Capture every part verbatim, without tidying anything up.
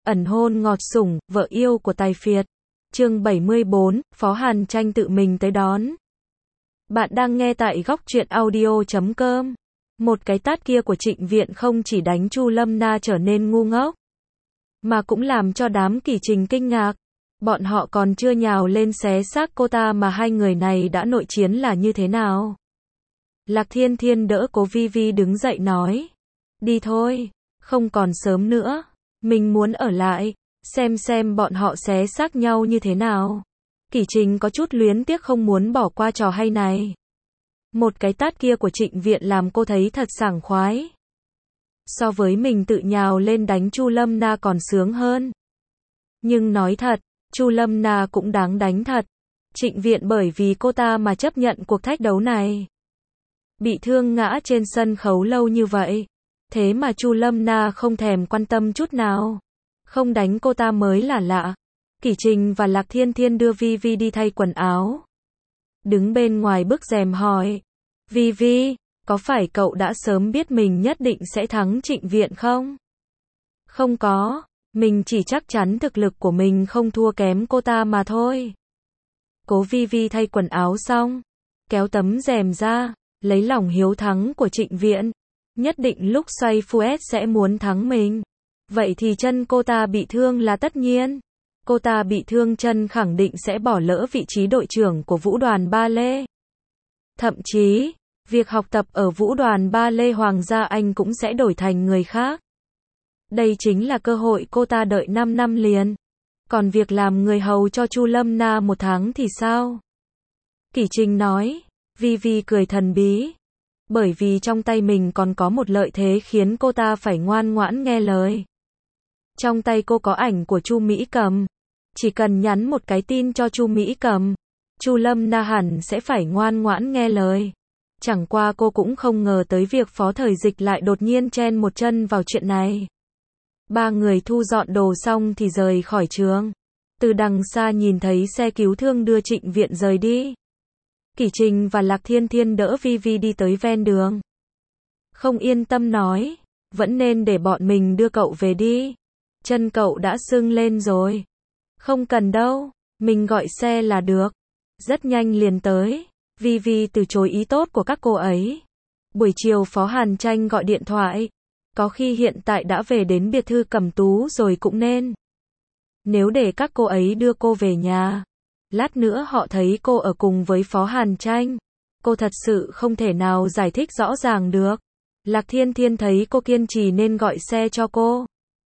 ẩn hôn ngọt sủng, vợ yêu của Tài Phiệt. Chương bảy mươi bốn, Phó Hàn Tranh tự mình tới đón. Bạn đang nghe tại góc truyện audio chấm com. Một cái tát kia của Trịnh Viện không chỉ đánh Chu Lâm Na trở nên ngu ngốc, mà cũng làm cho đám Kỷ Trình kinh ngạc. Bọn họ còn chưa nhào lên xé xác cô ta mà hai người này đã nội chiến là như thế nào. Lạc Thiên Thiên đỡ Cố Vi Vi đứng dậy nói. Đi thôi, không còn sớm nữa. Mình muốn ở lại, xem xem bọn họ xé xác nhau như thế nào. Kỷ Trình có chút luyến tiếc không muốn bỏ qua trò hay này. Một cái tát kia của Trịnh Viện làm cô thấy thật sảng khoái. So với mình tự nhào lên đánh Chu Lâm Na còn sướng hơn. Nhưng nói thật, Chu Lâm Na cũng đáng đánh thật. Trịnh Viện bởi vì cô ta mà chấp nhận cuộc thách đấu này. Bị thương ngã trên sân khấu lâu như vậy. Thế mà Chu Lâm Na không thèm quan tâm chút nào. Không đánh cô ta mới là lạ. Kỷ Trình và Lạc Thiên Thiên đưa Vi Vi đi thay quần áo. Đứng bên ngoài bức rèm hỏi. Vi Vi, có phải cậu đã sớm biết mình nhất định sẽ thắng Trịnh Viện không? Không có, mình chỉ chắc chắn thực lực của mình không thua kém cô ta mà thôi. Cố Vi Vi thay quần áo xong, kéo tấm rèm ra, lấy lòng hiếu thắng của Trịnh Viện. Nhất định lúc xoay Fuet sẽ muốn thắng mình. Vậy thì chân cô ta bị thương là tất nhiên. Cô ta bị thương chân khẳng định sẽ bỏ lỡ vị trí đội trưởng của vũ đoàn ba lê. Thậm chí, việc học tập ở vũ đoàn ba lê Hoàng gia Anh cũng sẽ đổi thành người khác. Đây chính là cơ hội cô ta đợi năm năm liền. Còn việc làm người hầu cho Chu Lâm Na một tháng thì sao? Kỷ Trình nói. Vi Vi cười thần bí. Bởi vì trong tay mình còn có một lợi thế khiến cô ta phải ngoan ngoãn nghe lời. Trong tay cô có ảnh của Chu Mỹ Cầm. Chỉ cần nhắn một cái tin cho Chu Mỹ Cầm, Chu Lâm Na hẳn sẽ phải ngoan ngoãn nghe lời. Chẳng qua cô cũng không ngờ tới việc Phó Thời Dịch lại đột nhiên chen một chân vào chuyện này. Ba người thu dọn đồ xong thì rời khỏi trường. Từ đằng xa nhìn thấy xe cứu thương đưa Trịnh Viện rời đi. Kỷ Trình và Lạc Thiên Thiên đỡ Vi Vi đi tới ven đường. Không yên tâm nói, vẫn nên để bọn mình đưa cậu về đi. Chân cậu đã sưng lên rồi. Không cần đâu, mình gọi xe là được. Rất nhanh liền tới. Vi Vi từ chối ý tốt của các cô ấy. Buổi chiều Phó Hàn Tranh gọi điện thoại. Có khi hiện tại đã về đến biệt thự Cẩm Tú rồi cũng nên. Nếu để các cô ấy đưa cô về nhà, lát nữa họ thấy cô ở cùng với Phó Hàn Tranh. Cô thật sự không thể nào giải thích rõ ràng được. Lạc Thiên Thiên thấy cô kiên trì nên gọi xe cho cô.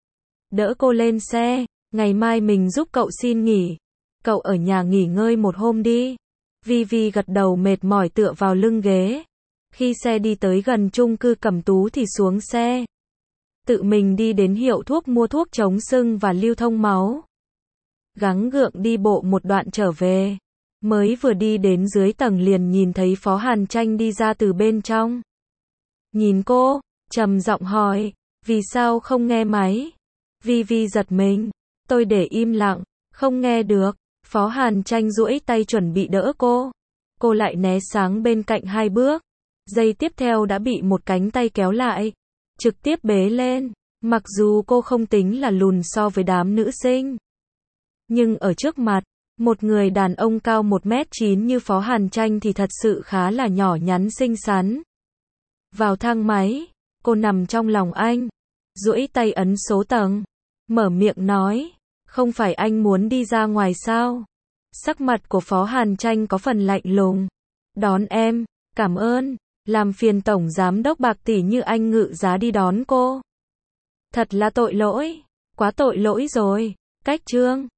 Đỡ cô lên xe. Ngày mai mình giúp cậu xin nghỉ. Cậu ở nhà nghỉ ngơi một hôm đi. Vi Vi gật đầu mệt mỏi tựa vào lưng ghế. Khi xe đi tới gần chung cư Cẩm Tú thì xuống xe. Tự mình đi đến hiệu thuốc mua thuốc chống sưng và lưu thông máu. Gắng gượng đi bộ một đoạn trở về. Mới vừa đi đến dưới tầng liền nhìn thấy Phó Hàn Tranh đi ra từ bên trong. Nhìn cô, trầm giọng hỏi, vì sao không nghe máy? Vi Vi giật mình. Tôi để im lặng, không nghe được. Phó Hàn Tranh duỗi tay chuẩn bị đỡ cô. Cô lại né sang bên cạnh hai bước. Giây tiếp theo đã bị một cánh tay kéo lại. Trực tiếp bế lên. Mặc dù cô không tính là lùn so với đám nữ sinh. Nhưng ở trước mặt, một người đàn ông cao một mét chín như Phó Hàn Tranh thì thật sự khá là nhỏ nhắn xinh xắn. Vào thang máy, cô nằm trong lòng anh. Duỗi tay ấn số tầng. Mở miệng nói. Không phải anh muốn đi ra ngoài sao? Sắc mặt của Phó Hàn Tranh có phần lạnh lùng. Đón em, cảm ơn. Làm phiền tổng giám đốc Bạc tỷ như anh ngự giá đi đón cô. Thật là tội lỗi. Quá tội lỗi rồi. Cách chương.